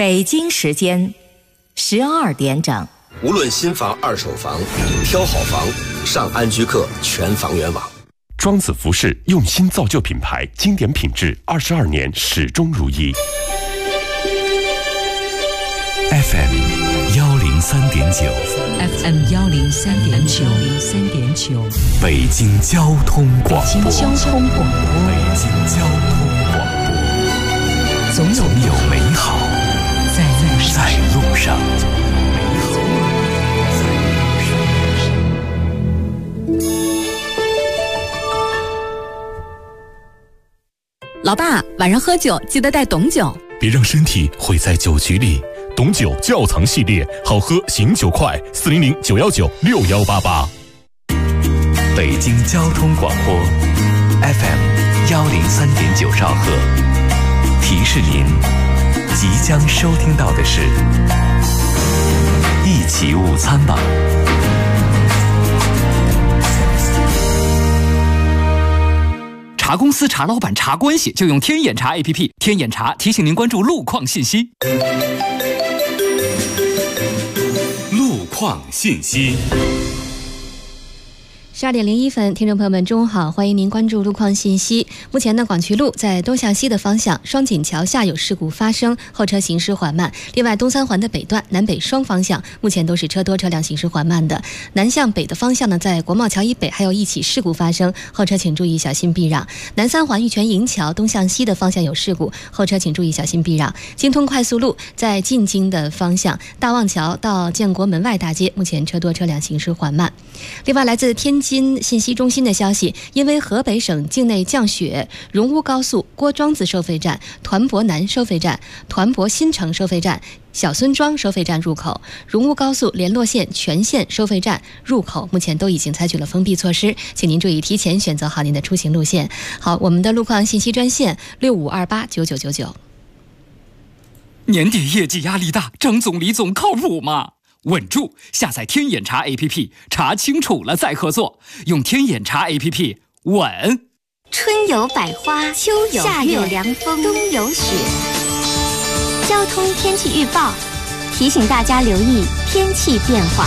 北京时间12点整。 无论新房、二手房，挑好房，上安居客全房源网。 庄子服饰用心造就品牌，经典品质22年始终如一。 FM 103.9 FM 103.9 北京交通广播。 北京交通广播。 总有美好在路上。 老爸，晚上喝酒记得带董酒， 别让身体毁在酒局里。董酒窖藏系列，好喝醒酒快，400-919-6188。 北京交通广播 FM 103.9兆赫，提示您即将收听到的是一起午餐吧。 查公司、查老板、查关系，就用天眼查 APP。天眼查提醒您关注路况信息。 路况信息。 12点01分，听众朋友们，中午好，欢迎您关注路况信息。目前呢，广渠路在东向西的方向，双井桥下有事故发生，后车行驶缓慢。另外，东三环的北段南北双方向目前都是车多，车辆行驶缓慢的。南向北的方向呢，在国贸桥以北还有一起事故发生，后车请注意小心避让。南三环玉泉营桥东向西的方向有事故，后车请注意小心避让。京通快速路在进京的方向，大望桥到建国门外大街目前车多，车辆行驶缓慢。另外，来自天津信息中心的消息，因为河北省境内降雪，荣乌高速郭庄子收费站、团泊南收费站、团泊新城收费站、小孙庄收费站入口、荣乌高速联络线全线收费站入口目前都已经采取了封闭措施，请您注意提前选择好您的出行路线。好，我们的路况信息专线65289999。 年底业绩压力大，张总李总靠谱吗？稳住！下载天眼查 APP， 查清楚了再合作。用天眼查 APP， 稳。 春有百花，秋有夏有凉风，冬有雪。交通天气预报提醒大家留意天气变化。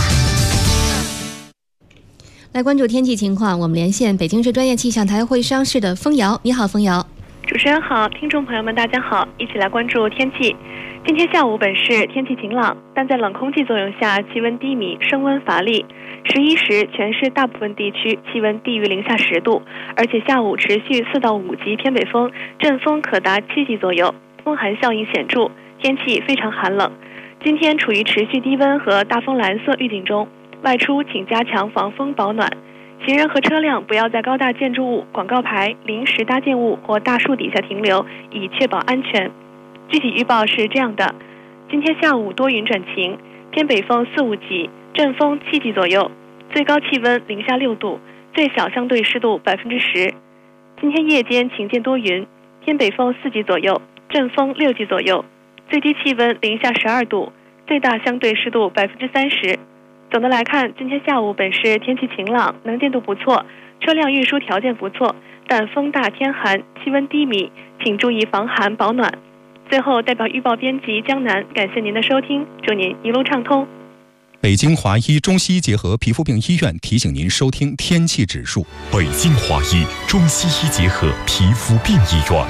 来关注天气情况，我们连线北京市专业气象台会商室的封瑶。你好，封瑶。 主持人好，听众朋友们大家好，一起来关注天气。今天下午本市天气晴朗，但在冷空气作用下气温低迷，升温乏力。11时全市大部分地区气温低于零下10度，而且下午持续4到5级偏北风，阵风可达7级左右，风寒效应显著，天气非常寒冷。今天处于持续低温和大风蓝色预警中，外出请加强防风保暖。行人和车辆不要在高大建筑物、广告牌、临时搭建物或大树底下停留，以确保安全。具体预报是这样的：今天下午多云转晴，偏北风4、5级，阵风7级左右，最高气温零下6度，最小相对湿度10%。今天夜间晴间多云，偏北风4级左右，阵风6级左右，最低气温零下12度，最大相对湿度30%。总的来看，今天下午本市天气晴朗，能见度不错，车辆运输条件不错，但风大天寒，气温低迷，请注意防寒保暖。最后，代表预报编辑江南感谢您的收听，祝您一路畅通。 北京华医中西医结合皮肤病医院提醒您收听天气指数。 北京华医中西医结合皮肤病医院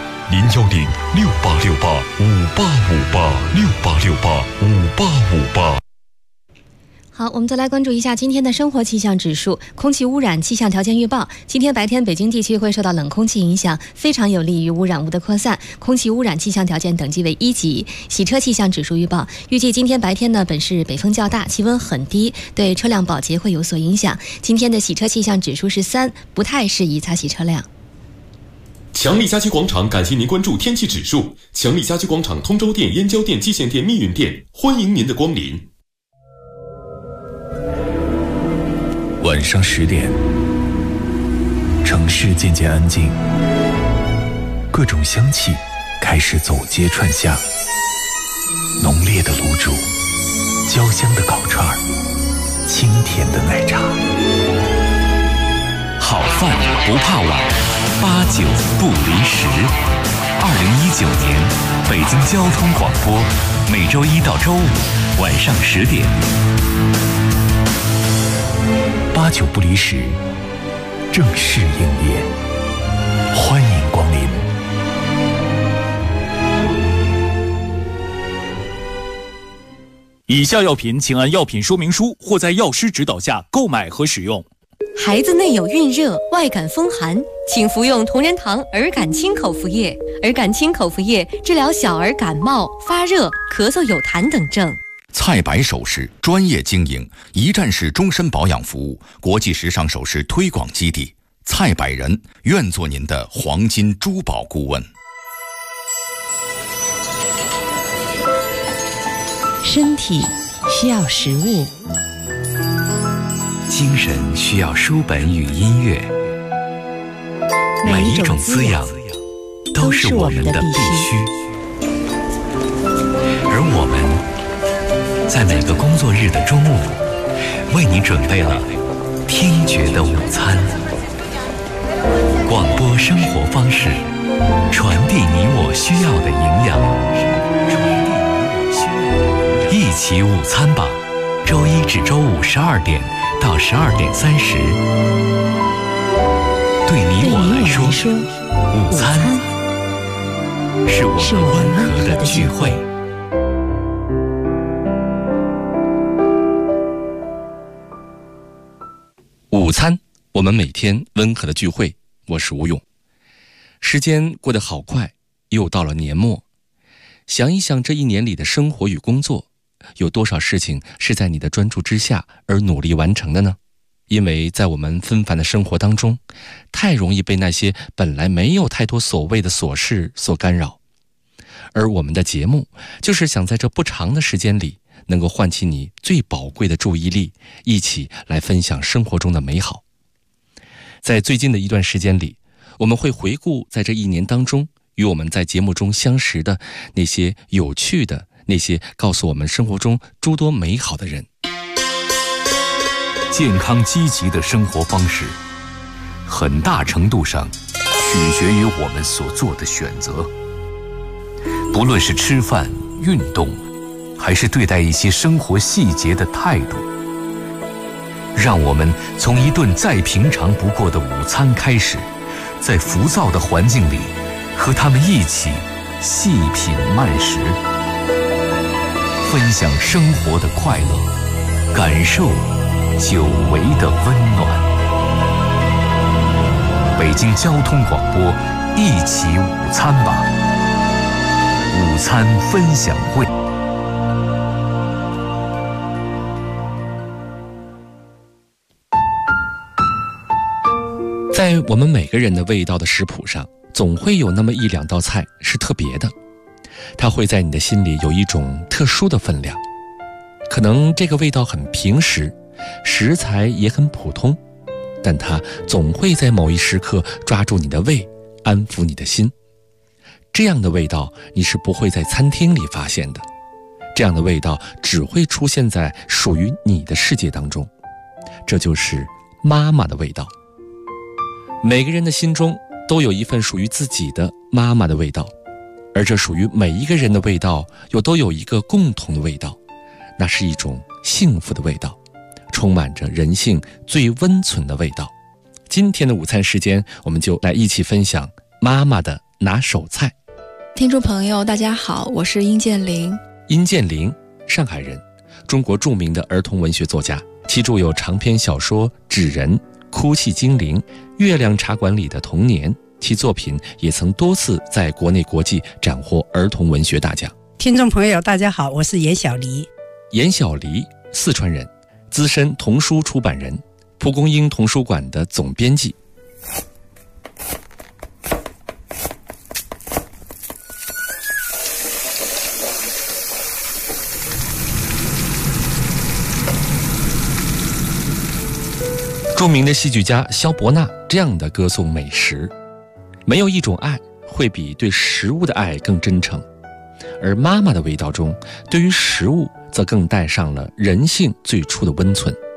，010-6868-5858，6868-5858。 好，我们再来关注一下今天的生活气象指数。空气污染气象条件预报，今天白天北京地区会受到冷空气影响，非常有利于污染物的扩散，空气污染气象条件等级为1级。洗车气象指数预报，预计今天白天呢，本市北风较大，气温很低，对车辆保洁会有所影响。今天的洗车气象指数是3，不太适宜擦洗车辆。 强力家居广场感谢您关注天气指数。强力家居广场通州店、燕郊店、蓟县店、密云店，欢迎您的光临。 晚上10点，城市渐渐安静，各种香气开始走街串巷，浓烈的卤煮，焦香的烤串，清甜的奶茶。 好饭不怕晚，8、9不离10。2019年，北京交通广播每周一到周五晚上10点，8、9不离10，正式营业，欢迎光临。 以下药品请按药品说明书或在药师指导下购买和使用。 孩子内有孕热、外感风寒，请服用同仁堂儿感清口服液。儿感清口服液治疗小儿感冒、发热、咳嗽、有痰等症。 蔡白首饰专业经营，一站式终身保养服务，国际时尚首饰推广基地。蔡百人愿做您的黄金珠宝顾问。 身体需要食物， 精神需要书本与音乐，每一种滋养都是我们的必须。而我们在每个工作日的中午，为你准备了听觉的午餐。广播生活方式，传递你我需要的营养。一起午餐吧，周一至周五12点到12点30。对你我来说，午餐是我们温和的聚会。 午餐，我们每天温和的聚会。我是吴勇。时间过得好快，又到了年末。想一想这一年里的生活与工作，有多少事情是在你的专注之下而努力完成的呢？因为在我们纷繁的生活当中，太容易被那些本来没有太多所谓的琐事所干扰。而我们的节目就是想在这不长的时间里，能够唤起你最宝贵的注意力，一起来分享生活中的美好。在最近的一段时间里，我们会回顾在这一年当中与我们在节目中相识的那些有趣的，那些告诉我们生活中诸多美好的人。 健康积极的生活方式，很大程度上取决于我们所做的选择。不论是吃饭、运动，还是对待一些生活细节的态度，让我们从一顿再平常不过的午餐开始，在浮躁的环境里，和他们一起细品慢食，分享生活的快乐，感受久违的温暖。北京交通广播，一起午餐吧，午餐分享会。 在我们每个人的味道的食谱上，总会有那么1、2道菜是特别的，它会在你的心里有一种特殊的分量。可能这个味道很平实，食材也很普通，但它总会在某一时刻抓住你的胃，安抚你的心。这样的味道你是不会在餐厅里发现的，这样的味道只会出现在属于你的世界当中。这就是妈妈的味道。每个人的心中都有一份属于自己的妈妈的味道，而这属于每一个人的味道又都有一个共同的味道，那是一种幸福的味道，充满着人性最温存的味道。今天的午餐时间，我们就来一起分享妈妈的拿手菜。 听众朋友大家好，我是殷建玲。 殷建玲，上海人，中国著名的儿童文学作家，其著有长篇小说《纸人》、《哭泣精灵》、《月亮茶馆里的童年》，其作品也曾多次在国内国际斩获儿童文学大奖。 听众朋友大家好，我是严小黎。 严小黎，四川人，资深童书出版人，蒲公英童书馆的总编辑。著名的戏剧家萧伯纳这样的歌颂美食：没有一种爱会比对食物的爱更真诚，而妈妈的味道中，对于食物则更带上了人性最初的温存。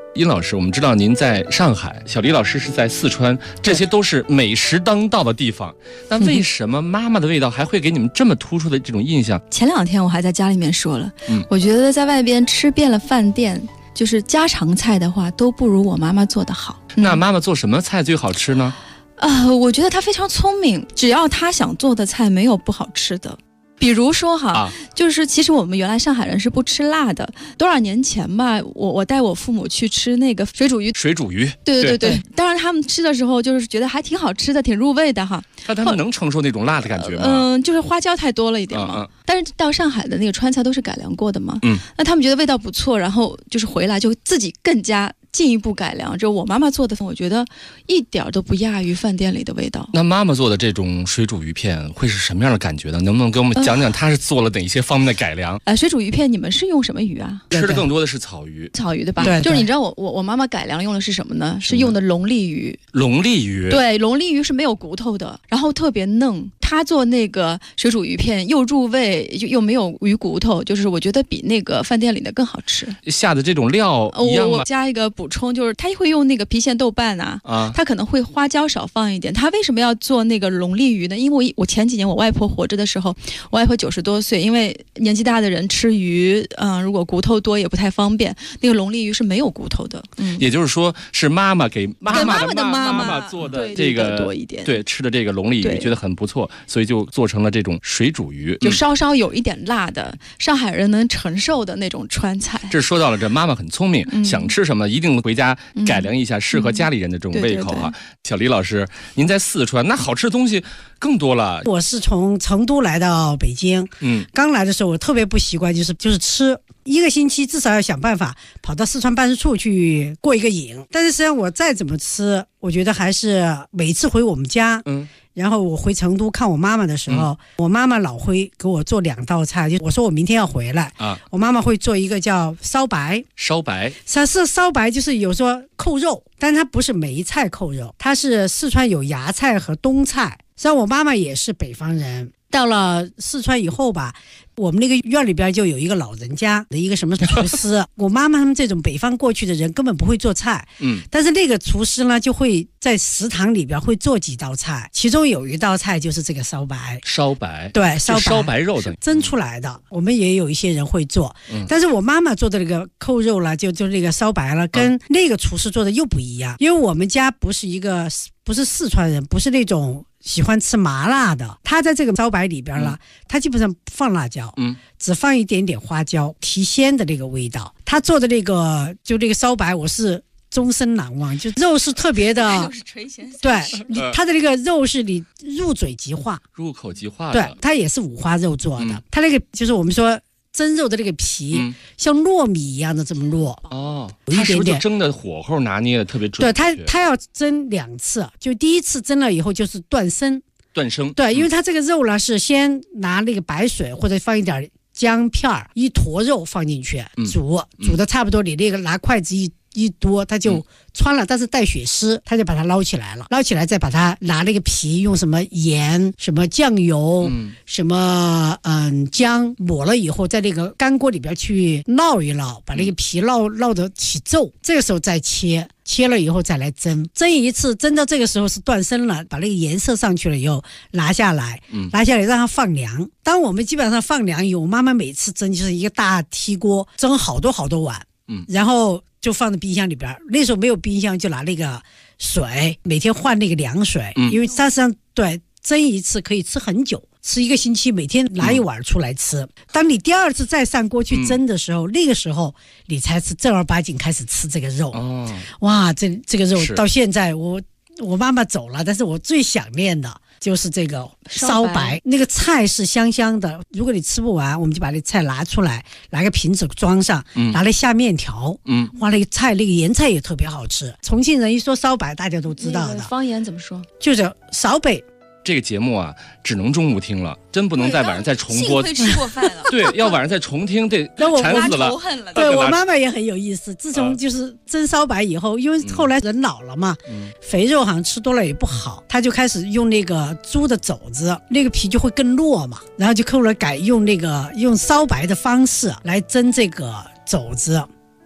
殷老师，我们知道您在上海，小黎老师是在四川，这些都是美食当道的地方。那为什么妈妈的味道还会给你们这么突出的这种印象？ 前2天我还在家里面说了，我觉得在外边吃遍了饭店，就是家常菜的话，都不如我妈妈做的好。 那妈妈做什么菜最好吃呢？ 我觉得她非常聪明，只要她想做的菜，没有不好吃的。比如说就是其实我们原来上海人是不吃辣的，多少年前吧，我带我父母去吃那个水煮鱼。对，当然他们吃的时候就是觉得还挺好吃的，挺入味的哈。 那他们能承受那种辣的感觉吗？ 就是花椒太多了一点嘛。但是到上海的那个川菜都是改良过的嘛。那他们觉得味道不错，然后就是回来就自己更加进一步改良。就我妈妈做的，我觉得一点都不亚于饭店里的味道。 那妈妈做的这种水煮鱼片会是什么样的感觉呢？能不能给我们讲讲她是做了哪些方面的改良？ 水煮鱼片你们是用什么鱼啊？ 吃的更多的是草鱼。 草鱼对吧？ 对， 就是你知道我妈妈改良用的是什么呢？是用的龙利鱼。 龙利鱼？ 对，龙利鱼是没有骨头的，然后特别嫩。她做那个水煮鱼片又入味又没有鱼骨头，就是我觉得比那个饭店里的更好吃。 下的这种料一样吗？ 我加一个补充，就是她会用那个郫县豆瓣她可能会花椒少放一点。她为什么要做那个龙利鱼呢？因为我前几年我外婆活着的时候，我外婆90多岁，因为年纪大的人吃鱼，如果骨头多也不太方便。那个龙利鱼是没有骨头的， 也就是说是妈妈给妈妈做的这个多一点， 对，吃的这个龙利鱼觉得很不错，所以就做成了这种水煮鱼， 就稍稍有一点辣的，上海人能承受的那种川菜。 这说到了这妈妈很聪明，想吃什么一定回家改良一下，适合家里人的这种胃口啊。小黎老师，您在四川，那好吃的东西更多了。 我是从成都来到北京，刚来的时候我特别不习惯，就是吃1个星期至少要想办法跑到四川办事处去过一个瘾。但是实际上我再怎么吃，我觉得还是每次回我们家，然后我回成都看我妈妈的时候，我妈妈老会给我做2道菜。就我说我明天要回来我妈妈会做一个叫烧白。它是烧白，就是有说扣肉，但它不是梅菜扣肉，它是四川有芽菜和冬菜。实际上我妈妈也是北方人，到了四川以后吧，我们那个院里边就有一个老人家的一个什么厨师我妈妈他们这种北方过去的人根本不会做菜，但是那个厨师呢就会在食堂里边会做几道菜，其中有一道菜就是这个烧白。对，烧白肉的蒸出来的，我们也有一些人会做，但是我妈妈做的那个扣肉了，就那个烧白了，跟那个厨师做的又不一样。因为我们家不是四川人，不是那种喜欢吃麻辣的，他在这个烧白里边了，他基本上不放辣椒，只放一点点花椒，提鲜的那个味道。他做的那个就那个烧白，我是终身难忘，就肉是特别的，对，他的那个肉是你入嘴即化， 入口即化的。 对，他也是五花肉做的，他那个就是我们说蒸肉的那个皮，像糯米一样的这么糯。 它是不是就蒸的火候拿捏的特别准确？ 对，它要蒸2次，就第一次蒸了以后就是断生。对，因为它这个肉呢是先拿那个白水或者放一点姜片一坨肉放进去煮的差不多，你那个拿筷子一多它就穿了，但是带血丝，他就把它捞起来了，捞起来再把它拿那个皮用什么盐什么酱油什么姜抹了以后，在那个干锅里边去烙一烙，把那个皮烙得起皱，这个时候再切了以后再来蒸一次，蒸到这个时候是断生了，把那个颜色上去了以后拿下来让它放凉。当我们基本上放凉以后，我妈妈每次蒸就是一个大屉锅，蒸好多碗，然后就放在冰箱里边。那时候没有冰箱，就拿那个水，每天换那个凉水，因为它实际上对蒸一次可以吃很久，吃1个星期，每天拿1碗出来吃。当你第2次再上锅去蒸的时候，那个时候你才是正儿八经开始吃这个肉。哇，这个肉到现在我妈妈走了，但是我最想念的就是这个烧白。那个菜是香香的，如果你吃不完，我们就把那菜拿出来，拿个瓶子装上，拿来下面条。哇，那个菜那个盐菜也特别好吃。重庆人一说烧白，大家都知道的。 方言怎么说？ 就是烧白。 这个节目啊，只能中午听了，真不能在晚上再重播。 幸亏吃过饭了。 对，要晚上再重听，这馋死了。 对，我妈妈也很有意思。自从就是蒸烧白以后，因为后来人老了嘛，肥肉好像吃多了也不好，她就开始用那个猪的肘子，那个皮就会更糯嘛，然后就后来改用烧白的方式来蒸这个肘子。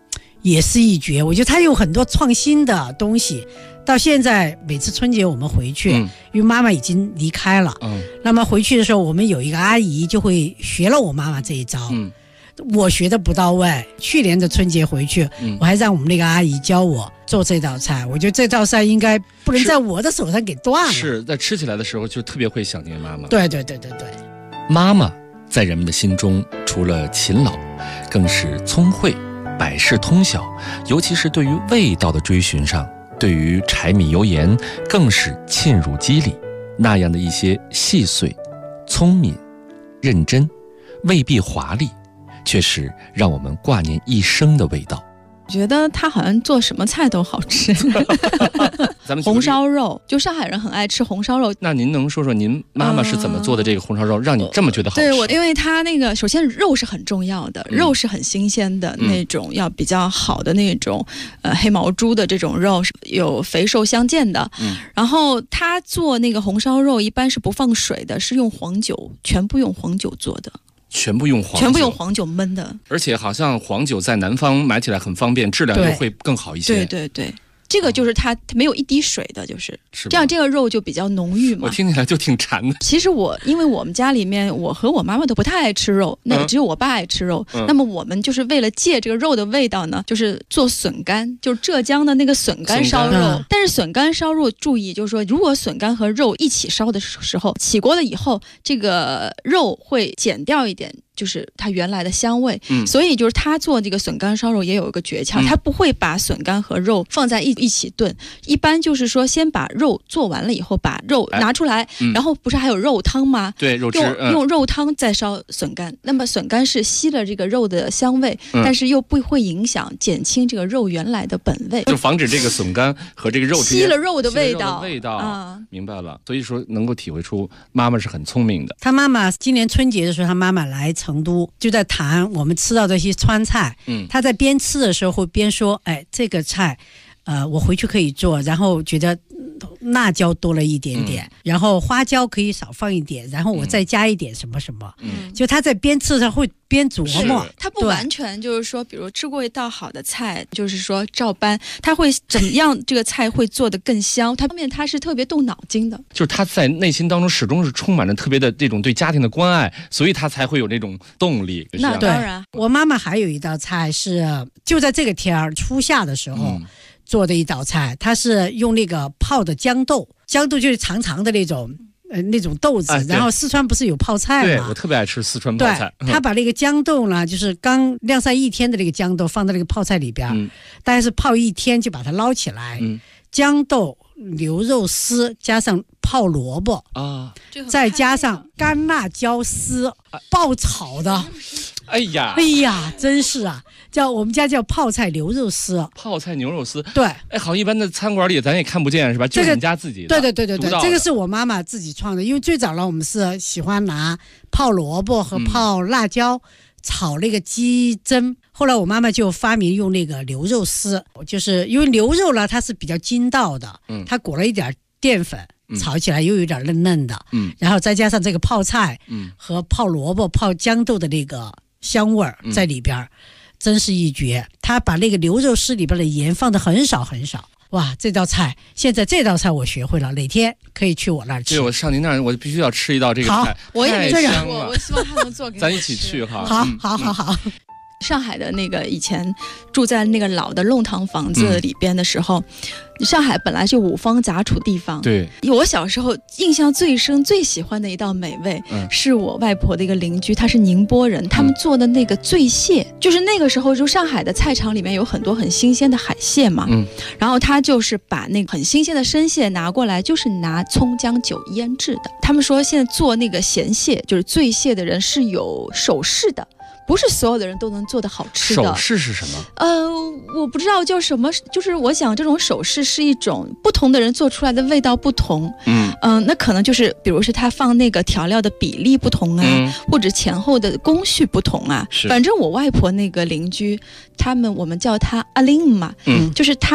也是一绝。我觉得它有很多创新的东西。到现在每次春节我们回去，因为妈妈已经离开了，那么回去的时候，我们有一个阿姨就会学了我妈妈这一招。我学的不到位，去年的春节回去，我还让我们那个阿姨教我做这道菜。我觉得这道菜应该不能在我的手上给断了。 是在吃起来的时候就特别会想念妈妈。 对， 妈妈在人们的心中除了勤劳，更是聪慧，百事通晓，尤其是对于味道的追寻上，对于柴米油盐更是沁入肌理。那样的一些细碎、聪明、认真，未必华丽，却是让我们挂念一生的味道。 我觉得他好像做什么菜都好吃。红烧肉，就上海人很爱吃红烧肉。 那您能说说您妈妈是怎么做的这个红烧肉，让你这么觉得好吃？ 对，因为他那个首先肉是很重要的，肉是很新鲜的那种，要比较好的那种黑毛猪的这种肉，有肥瘦相间的。然后他做那个红烧肉一般是不放水的，是用黄酒，全部用黄酒做的。 全部用黄酒焖的， 而且好像黄酒在南方买起来很方便，质量又会更好一些。 对，这个就是它没有一滴水的，就是这样，这个肉就比较浓郁嘛。 我听起来就挺馋的。 其实因为我们家里面，我和我妈妈都不太爱吃肉，那只有我爸爱吃肉。那么我们就是为了借这个肉的味道呢，就是做笋干，就是浙江的那个笋干烧肉。但是笋干烧肉注意，就是说如果笋干和肉一起烧的时候，起锅了以后，这个肉会减掉一点。就是它原来的香味，所以就是他做这个笋干烧肉也有一个诀窍，他不会把笋干和肉放在一起炖，一般就是说先把肉做完了以后，把肉拿出来，然后不是还有肉汤吗？ 对，肉汁用肉汤再烧笋干，那么笋干是吸了这个肉的香味，但是又不会影响减轻这个肉原来的本味， 就防止这个笋干和这个肉吸了肉的味道。 明白了，所以说能够体会出妈妈是很聪明的。 他妈妈今年春节的时候，他妈妈来成都，就在谈我们吃到这些川菜。他在边吃的时候会边说，这个菜我回去可以做，然后觉得辣椒多了一点点，然后花椒可以少放一点，然后我再加一点什么什么。就他在边吃的时候会边琢磨。 他不完全就是说，比如吃过一道好的菜，就是说照搬，他会怎么样这个菜会做得更香，他后面他是特别动脑筋的。 就是他在内心当中始终是充满着特别的这种对家庭的关爱，所以他才会有这种动力。 那当然， 我妈妈还有一道菜是就在这个天儿初夏的时候做的一道菜，它是用那个泡的豇豆，豇豆就是长长的那种豆子，然后四川不是有泡菜吗？ 对，我特别爱吃四川泡菜。 他把那个豇豆呢，就是刚晾晒一天的那个豇豆放在那个泡菜里边，大概是泡一天就把它捞起来，豇豆、牛肉丝加上泡萝卜再加上干辣椒丝爆炒的。 哎呀， 真是啊！我们家叫泡菜牛肉丝。 泡菜牛肉丝， 对， 好像一般的餐馆里咱也看不见是吧？就是你家自己的。 对，这个是我妈妈自己创的。因为最早呢，我们是喜欢拿泡萝卜和泡辣椒炒那个鸡胗，后来我妈妈就发明用那个牛肉丝，就是因为牛肉呢它是比较筋道的，它裹了一点淀粉。炒起来又有点嫩嫩的，然后再加上这个泡菜，和泡萝卜、泡豇豆的那个香味儿在里边，真是一绝。他把那个牛肉丝里边的盐放的很少很少，哇，这道菜我学会了，哪天可以去我那儿吃。 对，我上您那儿，我必须要吃一道这个菜。 好，我也没吃过，我希望他能做给我吃。 咱一起去哈。 好。 上海的那个以前住在那个老的弄堂房子里边的时候，上海本来就五方杂处地方。 对， 我小时候印象最深、最喜欢的一道美味，是我外婆的一个邻居，他是宁波人，他们做的那个醉蟹，就是那个时候就上海的菜场里面有很多很新鲜的海蟹嘛，然后他就是把那个很新鲜的生蟹拿过来，就是拿葱姜酒腌制的。他们说现在做那个咸蟹，就是醉蟹的人是有手势的。不是所有的人都能做得好吃的。 手势是什么？ 我不知道叫什么，就是我想这种手势是一种不同的人做出来的味道不同。那可能就是比如是他放那个调料的比例不同啊，或者前后的工序不同啊。反正我外婆那个邻居，我们叫他阿玲嘛，就是他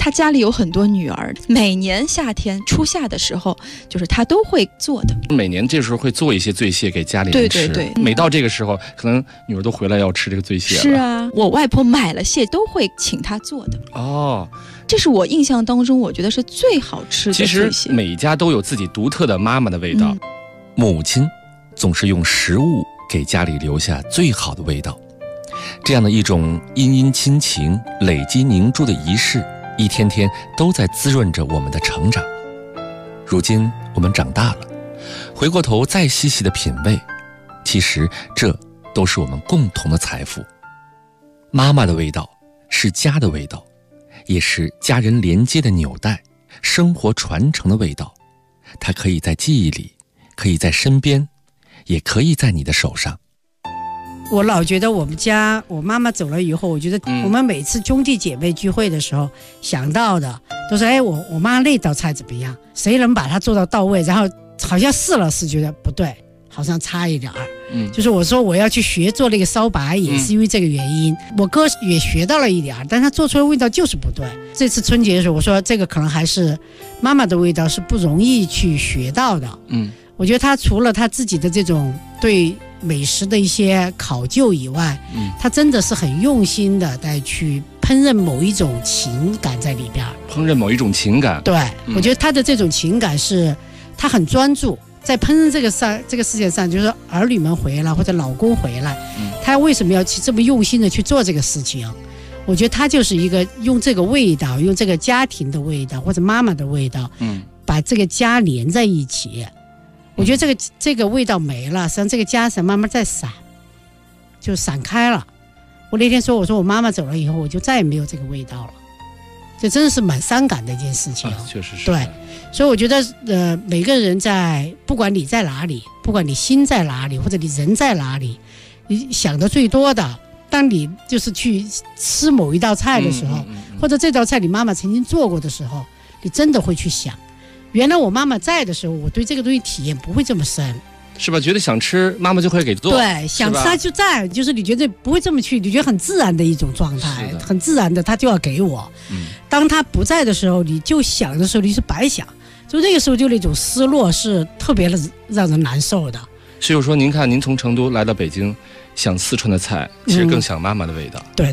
他家里有很多女儿，每年夏天初夏的时候，就是他都会做的。 每年这时候会做一些醉蟹给家里人吃。 对， 每到这个时候，可能女儿都回来要吃这个醉蟹了。 是啊，我外婆买了蟹都会请他做的。 哦， 这是我印象当中我觉得是最好吃的醉蟹。 其实每家都有自己独特的妈妈的味道。母亲总是用食物给家里留下最好的味道。这样的一种殷殷亲情累积凝铸的仪式，一天天都在滋润着我们的成长。如今我们长大了，回过头再细细的品味，其实这都是我们共同的财富。妈妈的味道是家的味道，也是家人连接的纽带，生活传承的味道。它可以在记忆里，可以在身边，也可以在你的手上。 我老觉得我们家我妈妈走了以后，我觉得我们每次兄弟姐妹聚会的时候想到的都是我妈那道菜怎么样，谁能把它做到位，然后好像试了试觉得不对，好像差一点儿。就是我说我要去学做那个烧白，也是因为这个原因。我哥也学到了一点，但他做出来的味道就是不对。这次春节的时候，我说这个可能还是妈妈的味道是不容易去学到的。我觉得他除了他自己的这种对美食的一些考究以外，他真的是很用心的在去烹饪某一种情感在里边。 烹饪某一种情感， 对，我觉得他的这种情感是他很专注在烹饪这个事情上，就是儿女们回来或者老公回来，他为什么要去这么用心的去做这个事情？我觉得他就是一个用这个味道，用这个家庭的味道或者妈妈的味道，把这个家连在一起。我觉得这个味道没了，实际上这个家才慢慢在散，就散开了。我那天说，我说我妈妈走了以后，我就再也没有这个味道了，这真的是蛮伤感的一件事情。 确实是。 对，所以我觉得每个人在不管你在哪里，不管你心在哪里，或者你人在哪里，你想的最多的，当你就是去吃某一道菜的时候，或者这道菜你妈妈曾经做过的时候，你真的会去想，原来我妈妈在的时候，我对这个东西体验不会这么深， 是吧？觉得想吃，妈妈就会给做。 对，想吃她就在，就是你觉得不会这么去，你觉得很自然的一种状态，很自然的，她就要给我。当她不在的时候，你就想的时候，你是白想，就那个时候就那种失落是特别的让人难受的。 所以我说，您看，您从成都来到北京，想四川的菜，其实更想妈妈的味道。 对。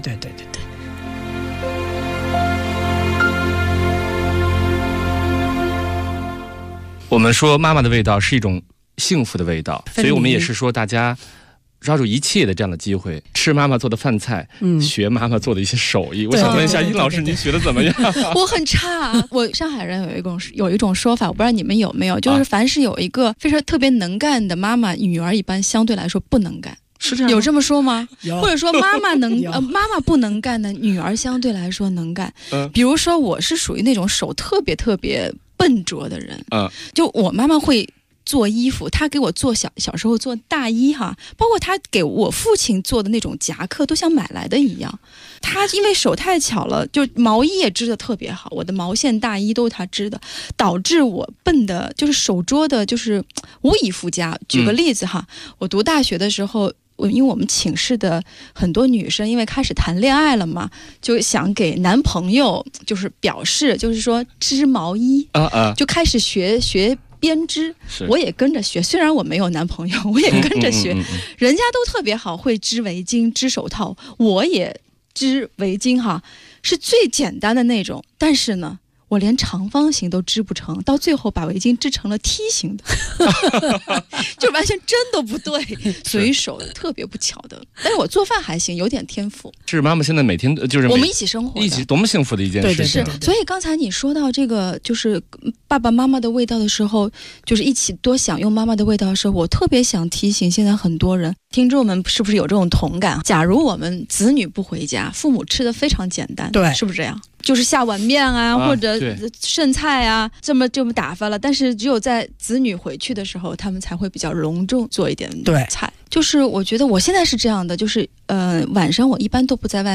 我们说妈妈的味道是一种幸福的味道，所以我们也是说大家抓住一切的这样的机会，吃妈妈做的饭菜，学妈妈做的一些手艺。我想问一下殷老师，您学的怎么样？ 我很差。我上海人有一种说法，我不知道你们有没有，就是凡是有一个非常特别能干的妈妈，女儿一般相对来说不能干。 是这样？ 有这么说吗？ 有。 或者说妈妈妈妈不能干的，女儿相对来说能干。比如说我是属于那种手特别特别笨拙的人。就我妈妈会做衣服，她给我做小时候做大衣哈，包括她给我父亲做的那种夹克，都像买来的一样。她因为手太巧了，就毛衣也织得特别好，我的毛线大衣都是她织的，导致我笨的，就是手拙的，就是无以复加。举个例子哈，我读大学的时候。因为我们寝室的很多女生因为开始谈恋爱了嘛，就想给男朋友就是表示，就是说织毛衣就开始学编织。我也跟着学，虽然我没有男朋友，我也跟着学。人家都特别好，会织围巾织手套，我也织围巾哈，是最简单的那种，但是呢我连长方形都织不成，到最后把围巾织成了梯形的就完全针都不对，随手的特别不巧的。但是我做饭还行，有点天赋。 是妈妈现在每天就是我们一起生活， 一起多么幸福的一件事情。 是，所以刚才你说到这个就是爸爸妈妈的味道的时候，就是一起多享用妈妈的味道的时候，我特别想提醒现在很多人听众们，是不是有这种同感？假如我们子女不回家，父母吃的非常简单， 对， 是不是这样？就是下碗面或者剩菜这么打发了，但是只有在子女回去的时候，他们才会比较隆重做一点菜。就是我觉得我现在是这样的，就是晚上我一般都不在外面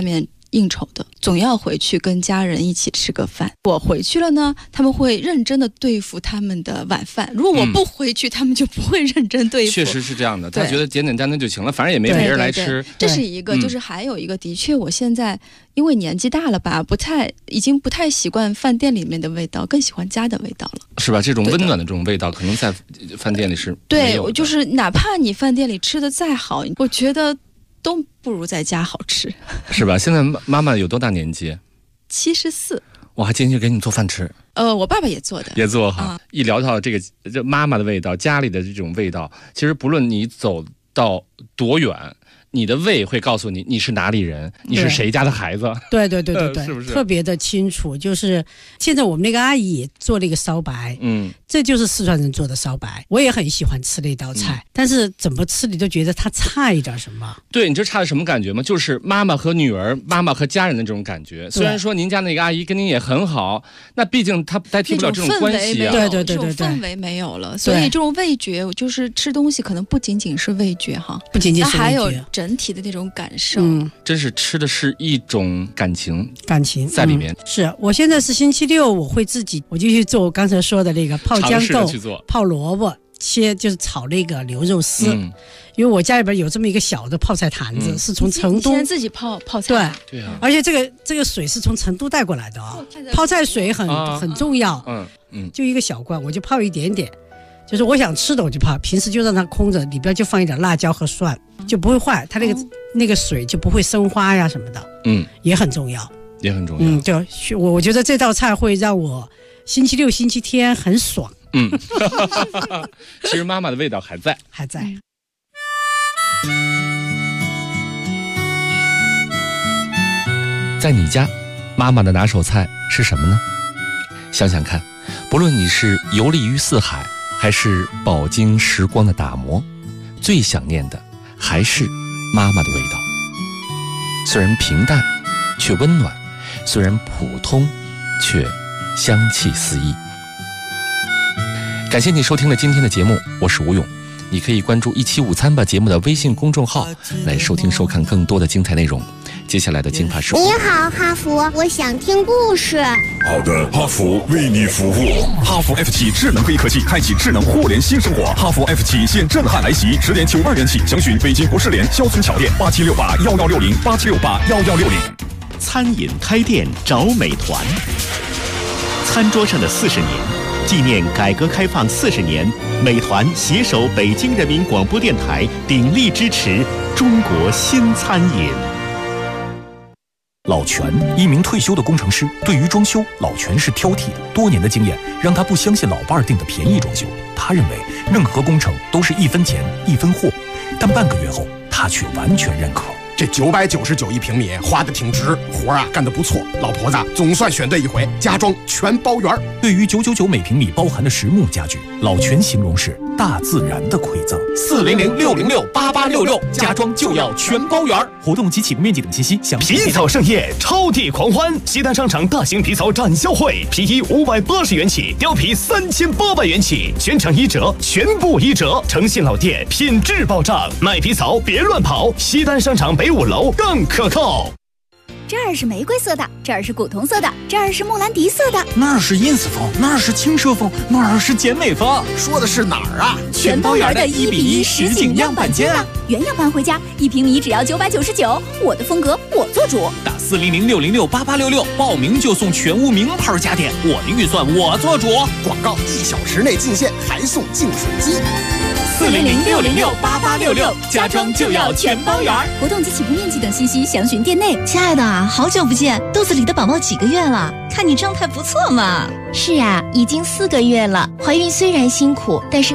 应酬的，总要回去跟家人一起吃个饭。我回去了呢，他们会认真的对付他们的晚饭，如果我不回去，他们就不会认真对付。 确实是这样的，他觉得简简单单就行了，反正也没别人来吃。 这是一个，就是还有一个，的确我现在因为年纪大了吧，已经不太习惯饭店里面的味道，更喜欢家的味道了， 是吧？这种温暖的这种味道，可能在饭店里是没有的。 对，我就是哪怕你饭店里吃的再好，我觉得都不如在家好吃， 是吧？现在妈妈有多大年纪 ？74。 我还进去给你做饭吃。 我爸爸也做的， 也做哈。一聊到这妈妈的味道，家里的这种味道，其实不论你走到多远，你的胃会告诉你你是哪里人，你是谁家的孩子。 对， 是不是特别的清楚？就是现在我们那个阿姨做了一个烧白，这就是四川人做的烧白，我也很喜欢吃那道菜，但是怎么吃你都觉得它差一点什么。 对，你这差的什么感觉吗？就是妈妈和女儿、妈妈和家人的这种感觉。虽然说您家那个阿姨跟您也很好，那毕竟她代替不了这种关系啊。 对，这种氛围没有了，所以这种味觉，就是吃东西可能不仅仅是味觉哈， 不仅仅是味觉， 还有整体的那种感受。 真是吃的是一种感情在里面。 是我现在是星期六，我会自己我就去做我刚才说的那个泡豇豆、泡萝卜、切就是炒那个牛肉丝。因为我家里边有这么一个小的泡菜坛子，是从成都自己泡菜。 对啊，而且这个水是从成都带过来的啊。泡菜水很重要。就一个小罐，我就泡一点点，就是我想吃的我就泡，平时就让它空着，里边就放一点辣椒和蒜，就不会坏，它那个水就不会生花呀什么的。也很重要。对，我觉得这道菜会让我星期六、星期天很爽。 其实妈妈的味道还在。在你家，妈妈的拿手菜是什么呢？想想看，不论你是游历于四海，还是饱经时光的打磨，最想念的还是妈妈的味道。虽然平淡，却温暖；虽然普通，却香气四溢。感谢你收听了今天的节目，我是吴勇。你可以关注一期午餐吧节目的微信公众号，来收听收看更多的精彩内容。接下来的精华是： 你好，哈佛，我想听故事。 好的，哈佛为你服务。哈佛 F7 智能黑科技，开启智能互联新生活。哈佛 F7 现震撼来袭，10点92元起，详询北京国士联肖村桥店8768116087681160。 餐饮开店找美团。餐桌上的40年，纪念改革开放40年，美团携手北京人民广播电台，鼎力支持中国新餐饮。 老全，一名退休的工程师，对于装修，老全是挑剔的。多年的经验让他不相信老伴儿订的便宜装修，他认为任何工程都是1分钱1分货。但半个月后，他却完全认可。 这999一平米花的挺值，活啊干得不错，老婆子总算选对一回，家装全包圆。 对于999每平米包含的实木家具，老全形容是大自然的馈赠。 400-606-8866，家装就要全包圆。活动及起步面积等信息详。 皮草盛宴，超地狂欢！西单商场大型皮草展销会，皮衣580元起，貂皮3800元起，全场1折，全部1折。诚信老店，品质保障，买皮草别乱跑。西单商场北5楼更可靠。 这儿是玫瑰色的，这儿是古铜色的，这儿是莫兰迪色的， 那儿是 ins 风，那儿是轻奢风，那儿是简美风。 说的是哪儿啊？ 全包圆的1:1实景样板间啊！原样搬回家，1平米只要999，我的风格我做主。 打400-606-8866，报名就送全屋名牌家电，我的预算我做主。 广告1小时内进线，还送净水机。 400-606-8866，家装就要全包圆。活动及起步面积等信息详询店内。 亲爱的啊，好久不见，肚子里的宝宝几个月了？看你状态不错嘛。 是啊，已经4个月了。怀孕虽然辛苦，但是